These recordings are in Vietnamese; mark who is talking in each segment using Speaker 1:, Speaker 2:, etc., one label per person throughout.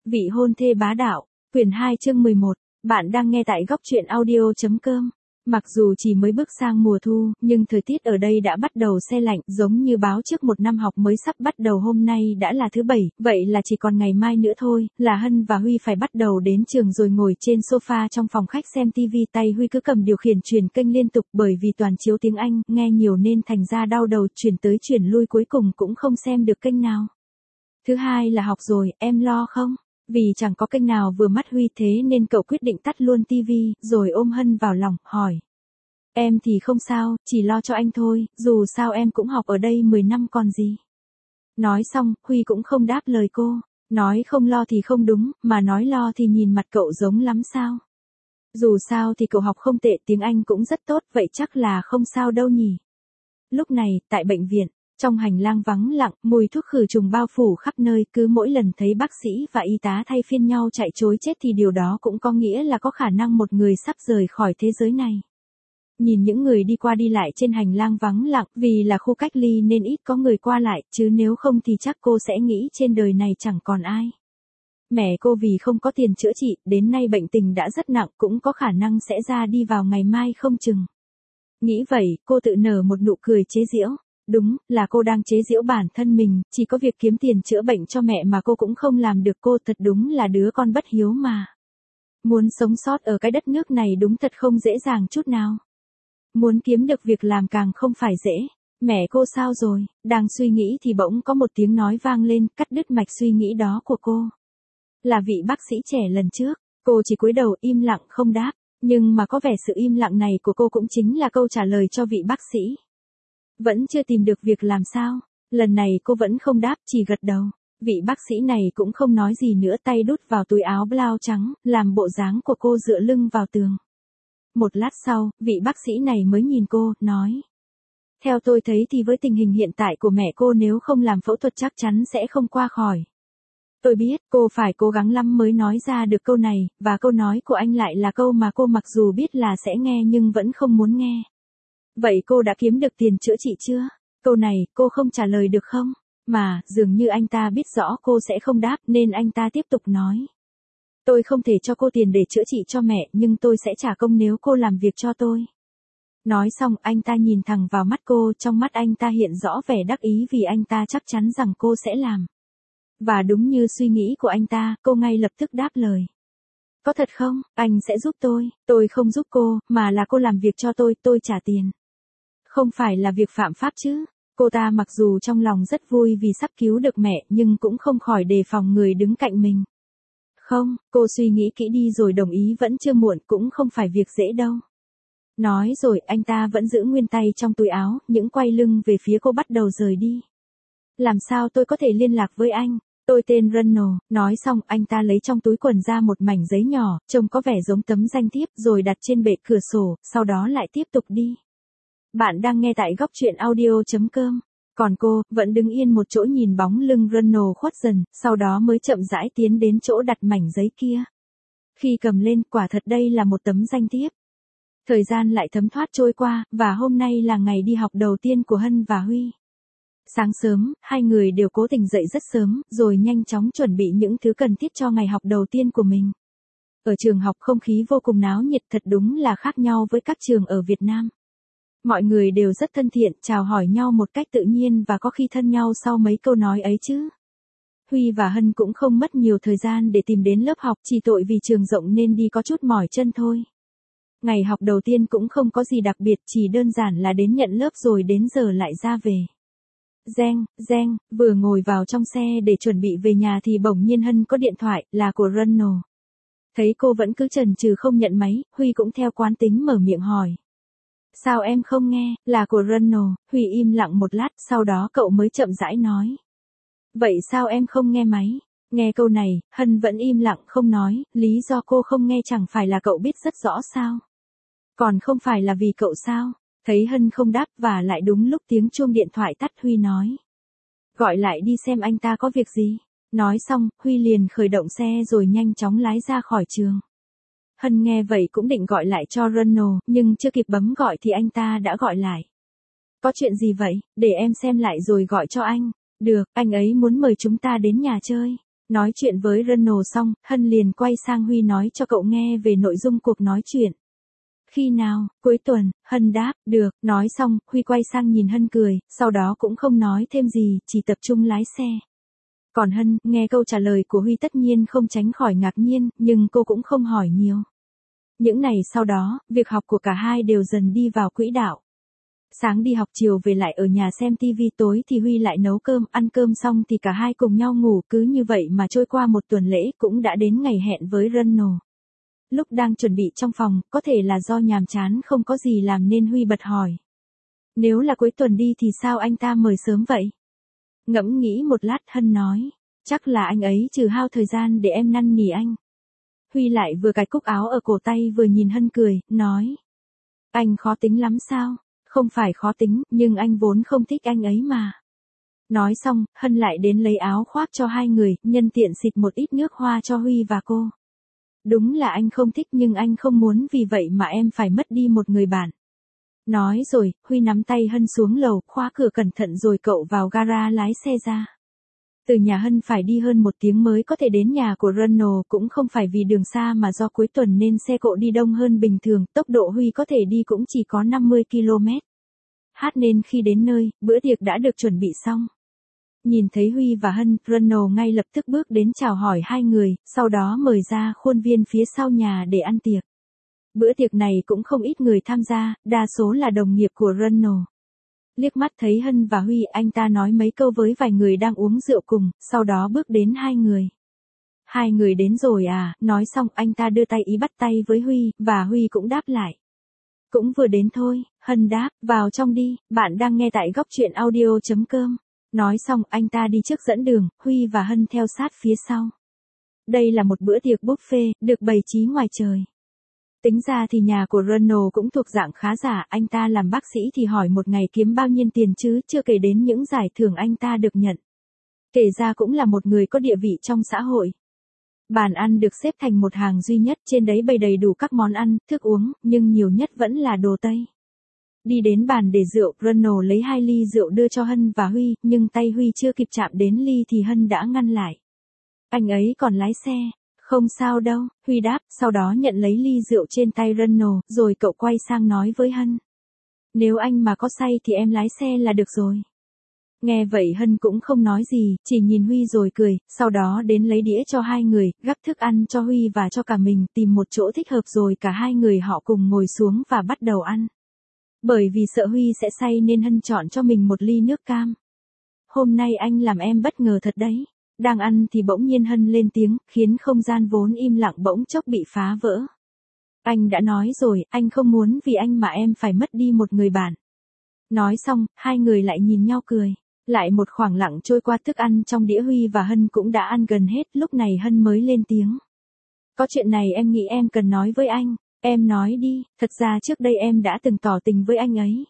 Speaker 1: Vị hôn thê bá đạo, quyển 2 chương 11, bạn đang nghe tại góc truyện audio.com. Mặc dù chỉ mới bước sang mùa thu, nhưng thời tiết ở đây đã bắt đầu se lạnh, giống như báo trước một năm học mới sắp bắt đầu. Hôm nay đã là thứ Bảy, vậy là chỉ còn ngày mai nữa thôi, là Hân và Huy phải bắt đầu đến trường rồi. Ngồi trên sofa trong phòng khách xem TV, tay Huy cứ cầm điều khiển chuyển kênh liên tục, bởi vì toàn chiếu tiếng Anh, nghe nhiều nên thành ra đau đầu, chuyển tới chuyển lui cuối cùng cũng không xem được kênh nào. Thứ hai là học rồi, em lo không? Vì chẳng có kênh nào vừa mắt Huy, thế nên cậu quyết định tắt luôn tivi, rồi ôm Hân vào lòng, hỏi. Em thì không sao, chỉ lo cho anh thôi, dù sao em cũng học ở đây 10 năm còn gì. Nói xong, Huy cũng không đáp lời cô. Nói không lo thì không đúng, mà nói lo thì nhìn mặt cậu giống lắm sao. Dù sao thì cậu học không tệ, tiếng Anh cũng rất tốt, vậy chắc là không sao đâu nhỉ. Lúc này, tại bệnh viện, trong hành lang vắng lặng, mùi thuốc khử trùng bao phủ khắp nơi, cứ mỗi lần thấy bác sĩ và y tá thay phiên nhau chạy trối chết thì điều đó cũng có nghĩa là có khả năng một người sắp rời khỏi thế giới này. Nhìn những người đi qua đi lại trên hành lang vắng lặng, vì là khu cách ly nên ít có người qua lại, chứ nếu không thì chắc cô sẽ nghĩ trên đời này chẳng còn ai. Mẹ cô vì không có tiền chữa trị, đến nay bệnh tình đã rất nặng, cũng có khả năng sẽ ra đi vào ngày mai không chừng. Nghĩ vậy, cô tự nở một nụ cười chế giễu. Đúng, là cô đang chế giễu bản thân mình, chỉ có việc kiếm tiền chữa bệnh cho mẹ mà cô cũng không làm được, cô thật đúng là đứa con bất hiếu mà. Muốn sống sót ở cái đất nước này đúng thật không dễ dàng chút nào. Muốn kiếm được việc làm càng không phải dễ. Mẹ cô sao rồi? Đang suy nghĩ thì bỗng có một tiếng nói vang lên, cắt đứt mạch suy nghĩ đó của cô. Là vị bác sĩ trẻ lần trước. Cô chỉ cúi đầu im lặng không đáp, nhưng mà có vẻ sự im lặng này của cô cũng chính là câu trả lời cho vị bác sĩ. Vẫn chưa tìm được việc làm sao? Lần này cô vẫn không đáp, chỉ gật đầu. Vị bác sĩ này cũng không nói gì nữa, tay đút vào túi áo blau trắng, làm bộ dáng của cô dựa lưng vào tường. Một lát sau, vị bác sĩ này mới nhìn cô, nói. Theo tôi thấy thì với tình hình hiện tại của mẹ cô, nếu không làm phẫu thuật chắc chắn sẽ không qua khỏi. Tôi biết, cô phải cố gắng lắm mới nói ra được câu này, và câu nói của anh lại là câu mà cô mặc dù biết là sẽ nghe nhưng vẫn không muốn nghe. Vậy cô đã kiếm được tiền chữa trị chưa? Câu này, cô không trả lời được không? Mà, dường như anh ta biết rõ cô sẽ không đáp nên anh ta tiếp tục nói. Tôi không thể cho cô tiền để chữa trị cho mẹ, nhưng tôi sẽ trả công nếu cô làm việc cho tôi. Nói xong, anh ta nhìn thẳng vào mắt cô, trong mắt anh ta hiện rõ vẻ đắc ý vì anh ta chắc chắn rằng cô sẽ làm. Và đúng như suy nghĩ của anh ta, cô ngay lập tức đáp lời. Có thật không? Anh sẽ giúp tôi không giúp cô, mà là cô làm việc cho tôi trả tiền. Không phải là việc phạm pháp chứ. Cô ta mặc dù trong lòng rất vui vì sắp cứu được mẹ, nhưng cũng không khỏi đề phòng người đứng cạnh mình. Không, cô suy nghĩ kỹ đi rồi đồng ý, vẫn chưa muộn, cũng không phải việc dễ đâu. Nói rồi, anh ta vẫn giữ nguyên tay trong túi áo, những quay lưng về phía cô bắt đầu rời đi. Làm sao tôi có thể liên lạc với anh? Tôi tên Ronald. Nói xong, anh ta lấy trong túi quần ra một mảnh giấy nhỏ, trông có vẻ giống tấm danh thiếp, rồi đặt trên bệ cửa sổ, sau đó lại tiếp tục đi. Bạn đang nghe tại góc truyện audio.com. Còn cô, vẫn đứng yên một chỗ nhìn bóng lưng Ronald khuất dần, sau đó mới chậm rãi tiến đến chỗ đặt mảnh giấy kia. Khi cầm lên, quả thật đây là một tấm danh thiếp. Thời gian lại thấm thoát trôi qua, và hôm nay là ngày đi học đầu tiên của Hân và Huy. Sáng sớm, hai người đều cố tình dậy rất sớm, rồi nhanh chóng chuẩn bị những thứ cần thiết cho ngày học đầu tiên của mình. Ở trường học không khí vô cùng náo nhiệt, thật đúng là khác nhau với các trường ở Việt Nam. Mọi người đều rất thân thiện, chào hỏi nhau một cách tự nhiên và có khi thân nhau sau mấy câu nói ấy chứ. Huy và Hân cũng không mất nhiều thời gian để tìm đến lớp học, chỉ tội vì trường rộng nên đi có chút mỏi chân thôi. Ngày học đầu tiên cũng không có gì đặc biệt, chỉ đơn giản là đến nhận lớp rồi đến giờ lại ra về. Reng, vừa ngồi vào trong xe để chuẩn bị về nhà thì bỗng nhiên Hân có điện thoại, là của Ronald. Thấy cô vẫn cứ chần chừ không nhận máy, Huy cũng theo quán tính mở miệng hỏi. Sao em không nghe? Là của Ronald. Huy im lặng một lát, sau đó cậu mới chậm rãi nói. Vậy sao em không nghe máy? Nghe câu này, Hân vẫn im lặng không nói, lý do cô không nghe chẳng phải là cậu biết rất rõ sao? Còn không phải là vì cậu sao? Thấy Hân không đáp và lại đúng lúc tiếng chuông điện thoại tắt, Huy nói. Gọi lại đi xem anh ta có việc gì. Nói xong, Huy liền khởi động xe rồi nhanh chóng lái ra khỏi trường. Hân nghe vậy cũng định gọi lại cho Ronald, nhưng chưa kịp bấm gọi thì anh ta đã gọi lại. Có chuyện gì vậy? Để em xem lại rồi gọi cho anh. Được, anh ấy muốn mời chúng ta đến nhà chơi. Nói chuyện với Ronald xong, Hân liền quay sang Huy nói cho cậu nghe về nội dung cuộc nói chuyện. Khi nào, cuối tuần, Hân đáp, được, nói xong, Huy quay sang nhìn Hân cười, sau đó cũng không nói thêm gì, chỉ tập trung lái xe. Còn Hân, nghe câu trả lời của Huy tất nhiên không tránh khỏi ngạc nhiên, nhưng cô cũng không hỏi nhiều. Những ngày sau đó, việc học của cả hai đều dần đi vào quỹ đạo. Sáng đi học chiều về lại ở nhà xem TV, tối thì Huy lại nấu cơm, ăn cơm xong thì cả hai cùng nhau ngủ, cứ như vậy mà trôi qua một tuần lễ cũng đã đến ngày hẹn với Ronald. Lúc đang chuẩn bị trong phòng, có thể là do nhàm chán không có gì làm nên Huy bật hỏi. Nếu là cuối tuần đi thì sao anh ta mời sớm vậy? Ngẫm nghĩ một lát Hân nói, chắc là anh ấy trừ hao thời gian để em năn nỉ anh. Huy lại vừa cài cúc áo ở cổ tay vừa nhìn Hân cười, nói. Anh khó tính lắm sao? Không phải khó tính, nhưng anh vốn không thích anh ấy mà. Nói xong, Hân lại đến lấy áo khoác cho hai người, nhân tiện xịt một ít nước hoa cho Huy và cô. Đúng là anh không thích nhưng anh không muốn vì vậy mà em phải mất đi một người bạn. Nói rồi, Huy nắm tay Hân xuống lầu, khóa cửa cẩn thận rồi cậu vào gara lái xe ra. Từ nhà Hân phải đi hơn 1 tiếng mới có thể đến nhà của Ronald, cũng không phải vì đường xa mà do cuối tuần nên xe cộ đi đông hơn bình thường, tốc độ Huy có thể đi cũng chỉ có 50 km/h. Nên khi đến nơi, bữa tiệc đã được chuẩn bị xong. Nhìn thấy Huy và Hân, Ronald ngay lập tức bước đến chào hỏi hai người, sau đó mời ra khuôn viên phía sau nhà để ăn tiệc. Bữa tiệc này cũng không ít người tham gia, đa số là đồng nghiệp của Ronald. Liếc mắt thấy Hân và Huy, anh ta nói mấy câu với vài người đang uống rượu cùng, sau đó bước đến hai người. Hai người đến rồi à, nói xong anh ta đưa tay ý bắt tay với Huy, và Huy cũng đáp lại. Cũng vừa đến thôi, Hân đáp, vào trong đi, bạn đang nghe tại góc truyện audio.com. Nói xong anh ta đi trước dẫn đường, Huy và Hân theo sát phía sau. Đây là một bữa tiệc buffet, được bày trí ngoài trời. Tính ra thì nhà của Ronald cũng thuộc dạng khá giả, anh ta làm bác sĩ thì hỏi một ngày kiếm bao nhiêu tiền chứ, chưa kể đến những giải thưởng anh ta được nhận. Kể ra cũng là một người có địa vị trong xã hội. Bàn ăn được xếp thành một hàng duy nhất, trên đấy bày đầy đủ các món ăn, thức uống, nhưng nhiều nhất vẫn là đồ Tây. Đi đến bàn để rượu, Ronald lấy 2 ly rượu đưa cho Hân và Huy, nhưng tay Huy chưa kịp chạm đến ly thì Hân đã ngăn lại. Anh ấy còn lái xe. Không sao đâu, Huy đáp, sau đó nhận lấy ly rượu trên tay Ronald, rồi cậu quay sang nói với Hân. Nếu anh mà có say thì em lái xe là được rồi. Nghe vậy Hân cũng không nói gì, chỉ nhìn Huy rồi cười, sau đó đến lấy đĩa cho hai người, gắp thức ăn cho Huy và cho cả mình, tìm một chỗ thích hợp rồi cả hai người họ cùng ngồi xuống và bắt đầu ăn. Bởi vì sợ Huy sẽ say nên Hân chọn cho mình một ly nước cam. Hôm nay anh làm em bất ngờ thật đấy. Đang ăn thì bỗng nhiên Hân lên tiếng, khiến không gian vốn im lặng bỗng chốc bị phá vỡ. Anh đã nói rồi, anh không muốn vì anh mà em phải mất đi một người bạn. Nói xong, hai người lại nhìn nhau cười. Lại một khoảng lặng trôi qua, thức ăn trong đĩa Huy và Hân cũng đã ăn gần hết, lúc này Hân mới lên tiếng. Có chuyện này em nghĩ em cần nói với anh. Em nói đi, thật ra trước đây em đã từng tỏ tình với anh ấy.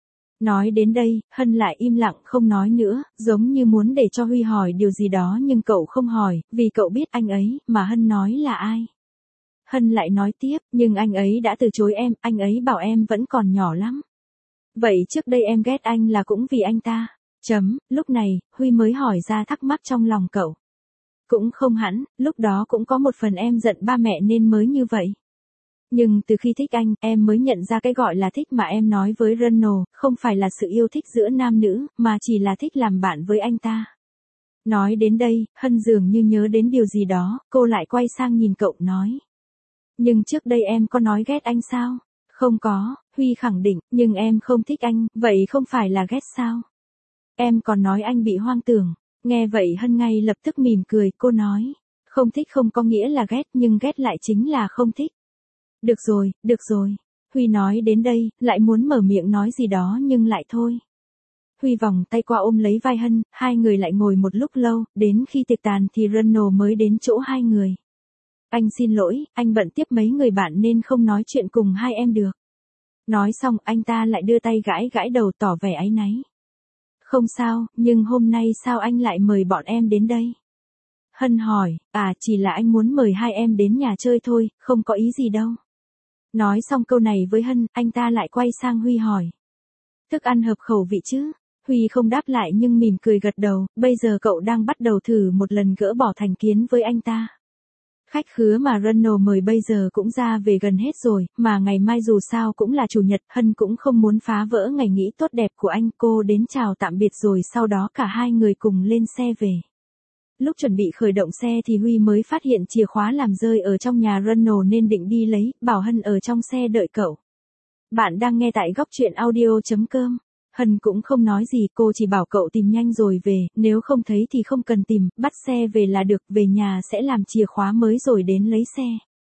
Speaker 1: Nói đến đây, Hân lại im lặng không nói nữa, giống như muốn để cho Huy hỏi điều gì đó nhưng cậu không hỏi, vì cậu biết anh ấy, mà Hân nói là ai. Hân lại nói tiếp, nhưng anh ấy đã từ chối em, anh ấy bảo em vẫn còn nhỏ lắm. Vậy trước đây em ghét anh là cũng vì anh ta. Lúc này, Huy mới hỏi ra thắc mắc trong lòng cậu. Cũng không hẳn, lúc đó cũng có một phần em giận ba mẹ nên mới như vậy. Nhưng từ khi thích anh, em mới nhận ra cái gọi là thích mà em nói với Ronald, không phải là sự yêu thích giữa nam nữ, mà chỉ là thích làm bạn với anh ta. Nói đến đây, Hân dường như nhớ đến điều gì đó, cô lại quay sang nhìn cậu nói. Nhưng trước đây em có nói ghét anh sao? Không có, Huy khẳng định, nhưng em không thích anh, vậy không phải là ghét sao? Em còn nói anh bị hoang tưởng. Nghe vậy Hân ngay lập tức mỉm cười, cô nói. Không thích không có nghĩa là ghét, nhưng ghét lại chính là không thích. Được rồi. Huy nói đến đây, lại muốn mở miệng nói gì đó nhưng lại thôi. Huy vòng tay qua ôm lấy vai Hân, hai người lại ngồi một lúc lâu, đến khi tiệc tàn thì Ronald mới đến chỗ hai người. Anh xin lỗi, anh bận tiếp mấy người bạn nên không nói chuyện cùng hai em được. Nói xong anh ta lại đưa tay gãi đầu tỏ vẻ áy náy. Không sao, nhưng hôm nay sao anh lại mời bọn em đến đây? Hân hỏi, chỉ là anh muốn mời hai em đến nhà chơi thôi, không có ý gì đâu. Nói xong câu này với Hân, anh ta lại quay sang Huy hỏi. Thức ăn hợp khẩu vị chứ? Huy không đáp lại nhưng mỉm cười gật đầu, bây giờ cậu đang bắt đầu thử một lần gỡ bỏ thành kiến với anh ta. Khách khứa mà Ronald mời bây giờ cũng ra về gần hết rồi, mà ngày mai dù sao cũng là chủ nhật, Hân cũng không muốn phá vỡ ngày nghỉ tốt đẹp của anh. Cô đến chào tạm biệt rồi sau đó cả hai người cùng lên xe về. Lúc chuẩn bị khởi động xe thì Huy mới phát hiện chìa khóa làm rơi ở trong nhà Ronald nên định đi lấy, bảo Hân ở trong xe đợi cậu. Bạn đang nghe tại góc truyện audio.com. Hân cũng không nói gì, cô chỉ bảo cậu tìm nhanh rồi về, nếu không thấy thì không cần tìm, bắt xe về là được, về nhà sẽ làm chìa khóa mới rồi đến lấy xe.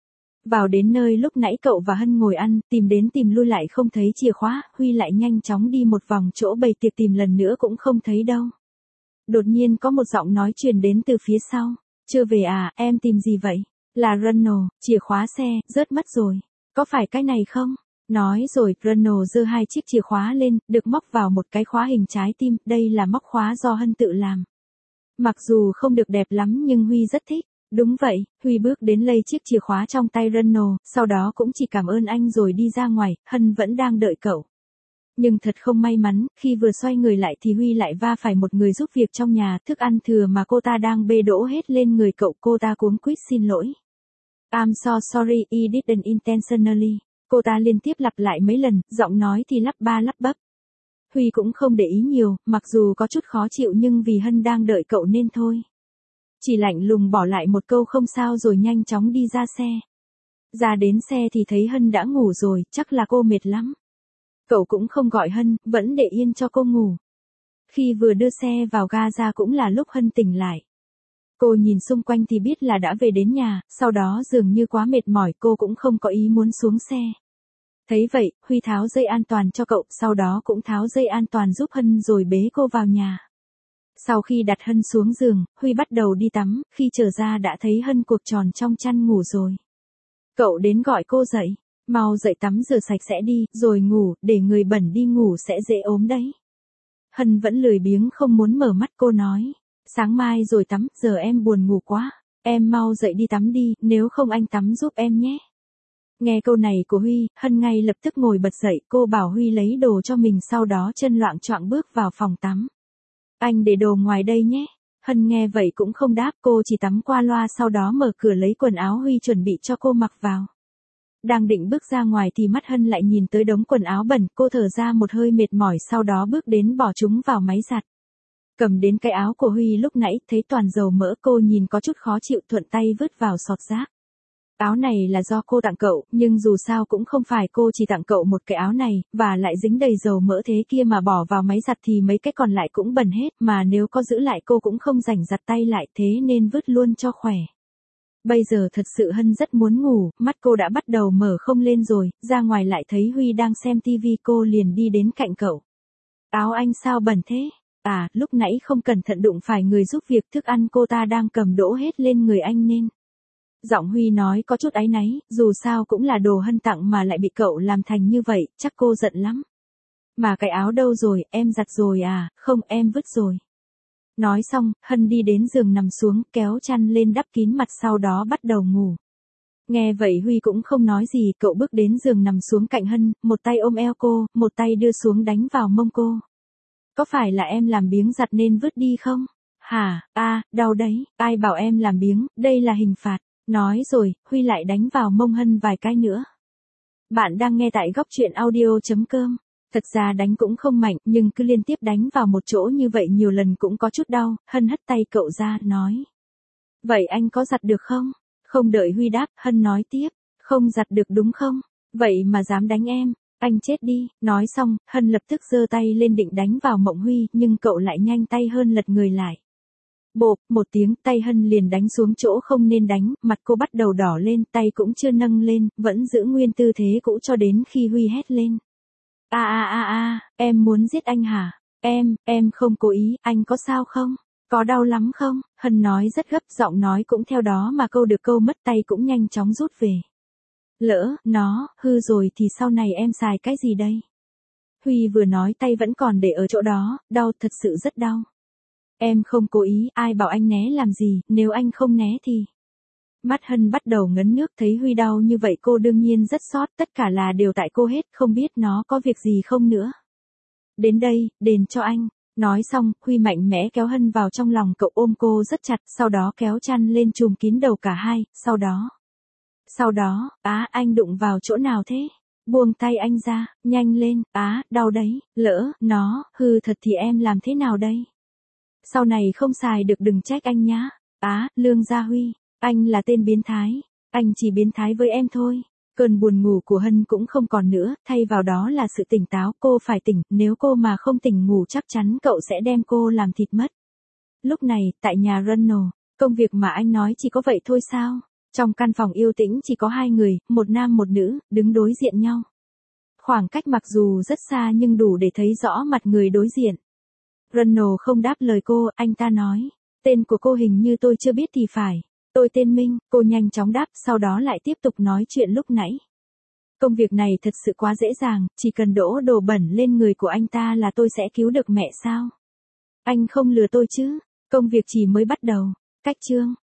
Speaker 1: Vào đến nơi lúc nãy cậu và Hân ngồi ăn, tìm đến tìm lui lại không thấy chìa khóa, Huy lại nhanh chóng đi một vòng chỗ bày tiệc tìm lần nữa cũng không thấy đâu. Đột nhiên có một giọng nói truyền đến từ phía sau, chưa về à, em tìm gì vậy? Là Ronald, chìa khóa xe, rớt mất rồi, có phải cái này không? Nói rồi, Ronald giơ hai chiếc chìa khóa lên, được móc vào một cái khóa hình trái tim, đây là móc khóa do Hân tự làm. Mặc dù không được đẹp lắm nhưng Huy rất thích. Đúng vậy, Huy bước đến lấy chiếc chìa khóa trong tay Ronald, sau đó cũng chỉ cảm ơn anh rồi đi ra ngoài, Hân vẫn đang đợi cậu. Nhưng thật không may mắn, khi vừa xoay người lại thì Huy lại va phải một người giúp việc trong nhà, thức ăn thừa mà cô ta đang bê đổ hết lên người cậu, cô ta cuống quýt xin lỗi. I'm so sorry, I didn't intentionally. Cô ta liên tiếp lặp lại mấy lần, giọng nói thì lắp ba lắp bắp. Huy cũng không để ý nhiều, mặc dù có chút khó chịu nhưng vì Hân đang đợi cậu nên thôi. Chỉ lạnh lùng bỏ lại một câu không sao rồi nhanh chóng đi ra xe. Ra đến xe thì thấy Hân đã ngủ rồi, chắc là cô mệt lắm. Cậu cũng không gọi Hân, vẫn để yên cho cô ngủ. Khi vừa đưa xe vào ga ra cũng là lúc Hân tỉnh lại. Cô nhìn xung quanh thì biết là đã về đến nhà, sau đó dường như quá mệt mỏi cô cũng không có ý muốn xuống xe. Thấy vậy, Huy tháo dây an toàn cho cậu, sau đó cũng tháo dây an toàn giúp Hân rồi bế cô vào nhà. Sau khi đặt Hân xuống giường, Huy bắt đầu đi tắm, khi trở ra đã thấy Hân cuộc tròn trong chăn ngủ rồi. Cậu đến gọi cô dậy, mau dậy tắm rửa sạch sẽ đi, rồi ngủ, để người bẩn đi ngủ sẽ dễ ốm đấy. Hân vẫn lười biếng không muốn mở mắt, cô nói. Sáng mai rồi tắm, giờ em buồn ngủ quá. Em mau dậy đi tắm đi, nếu không anh tắm giúp em nhé. Nghe câu này của Huy, Hân ngay lập tức ngồi bật dậy, cô bảo Huy lấy đồ cho mình sau đó chân loạng choạng bước vào phòng tắm. Anh để đồ ngoài đây nhé. Hân nghe vậy cũng không đáp, cô chỉ tắm qua loa sau đó mở cửa lấy quần áo Huy chuẩn bị cho cô mặc vào. Đang định bước ra ngoài thì mắt Hân lại nhìn tới đống quần áo bẩn, cô thở ra một hơi mệt mỏi sau đó bước đến bỏ chúng vào máy giặt. Cầm đến cái áo của Huy lúc nãy, thấy toàn dầu mỡ, cô nhìn có chút khó chịu, thuận tay vứt vào sọt rác. Áo này là do cô tặng cậu, nhưng dù sao cũng không phải cô chỉ tặng cậu một cái áo này, và lại dính đầy dầu mỡ thế kia mà bỏ vào máy giặt thì mấy cái còn lại cũng bẩn hết, mà nếu có giữ lại cô cũng không rảnh giặt tay lại, thế nên vứt luôn cho khỏe. Bây giờ thật sự Hân rất muốn ngủ, mắt cô đã bắt đầu mở không lên rồi, ra ngoài lại thấy Huy đang xem tivi, cô liền đi đến cạnh cậu. Áo anh sao bẩn thế? À, lúc nãy không cẩn thận đụng phải người giúp việc, thức ăn cô ta đang cầm đổ hết lên người anh nên. Giọng Huy nói có chút áy náy, dù sao cũng là đồ Hân tặng mà lại bị cậu làm thành như vậy, chắc cô giận lắm. Mà cái áo đâu rồi, em giặt rồi à? Không, em vứt rồi. Nói xong, Hân đi đến giường nằm xuống, kéo chăn lên đắp kín mặt sau đó bắt đầu ngủ. Nghe vậy Huy cũng không nói gì, cậu bước đến giường nằm xuống cạnh Hân, một tay ôm eo cô, một tay đưa xuống đánh vào mông cô. Có phải là em làm biếng giặt nên vứt đi không? Hả, đau đấy, ai bảo em làm biếng, đây là hình phạt. Nói rồi, Huy lại đánh vào mông Hân vài cái nữa. Bạn đang nghe tại góc truyện audio.com. Thật ra đánh cũng không mạnh, nhưng cứ liên tiếp đánh vào một chỗ như vậy nhiều lần cũng có chút đau. Hân hất tay cậu ra, nói. Vậy anh có giặt được không? Không đợi Huy đáp, Hân nói tiếp. Không giặt được đúng không? Vậy mà dám đánh em, anh chết đi. Nói xong, Hân lập tức giơ tay lên định đánh vào mộng Huy, nhưng cậu lại nhanh tay hơn lật người lại. Bộp, một tiếng, tay Hân liền đánh xuống chỗ không nên đánh, mặt cô bắt đầu đỏ lên, tay cũng chưa nâng lên, vẫn giữ nguyên tư thế cũ cho đến khi Huy hét lên. Em muốn giết anh hả? Em không cố ý, anh có sao không? Có đau lắm không? Hân nói rất gấp, giọng nói cũng theo đó mà câu được câu mất, tay cũng nhanh chóng rút về. Lỡ, nó, hư rồi thì sau này em xài cái gì đây? Huy vừa nói tay vẫn còn để ở chỗ đó, đau, thật sự rất đau. Em không cố ý, ai bảo anh né làm gì, nếu anh không né thì... Mắt Hân bắt đầu ngấn nước, thấy Huy đau như vậy cô đương nhiên rất xót, tất cả là đều tại cô hết, không biết nó có việc gì không nữa. Đến đây, đền cho anh. Nói xong, Huy mạnh mẽ kéo Hân vào trong lòng cậu ôm cô rất chặt, sau đó kéo chăn lên trùm kín đầu cả hai, sau đó, anh đụng vào chỗ nào thế? Buông tay anh ra, nhanh lên, đau đấy, lỡ, nó, hư thật thì em làm thế nào đây? Sau này không xài được đừng trách anh nhá. Lương Gia Huy, anh là tên biến thái, anh chỉ biến thái với em thôi. Cơn buồn ngủ của Hân cũng không còn nữa, thay vào đó là sự tỉnh táo, cô phải tỉnh, nếu cô mà không tỉnh ngủ chắc chắn cậu sẽ đem cô làm thịt mất. Lúc này, tại nhà Ronald, công việc mà anh nói chỉ có vậy thôi sao? Trong căn phòng yên tĩnh chỉ có hai người, một nam một nữ, đứng đối diện nhau. Khoảng cách mặc dù rất xa nhưng đủ để thấy rõ mặt người đối diện. Ronald không đáp lời cô, anh ta nói, tên của cô hình như tôi chưa biết thì phải. Tôi tên Minh, cô nhanh chóng đáp, sau đó lại tiếp tục nói chuyện lúc nãy. Công việc này thật sự quá dễ dàng, chỉ cần đổ đồ bẩn lên người của anh ta là tôi sẽ cứu được mẹ sao? Anh không lừa tôi chứ, công việc chỉ mới bắt đầu. Cách chương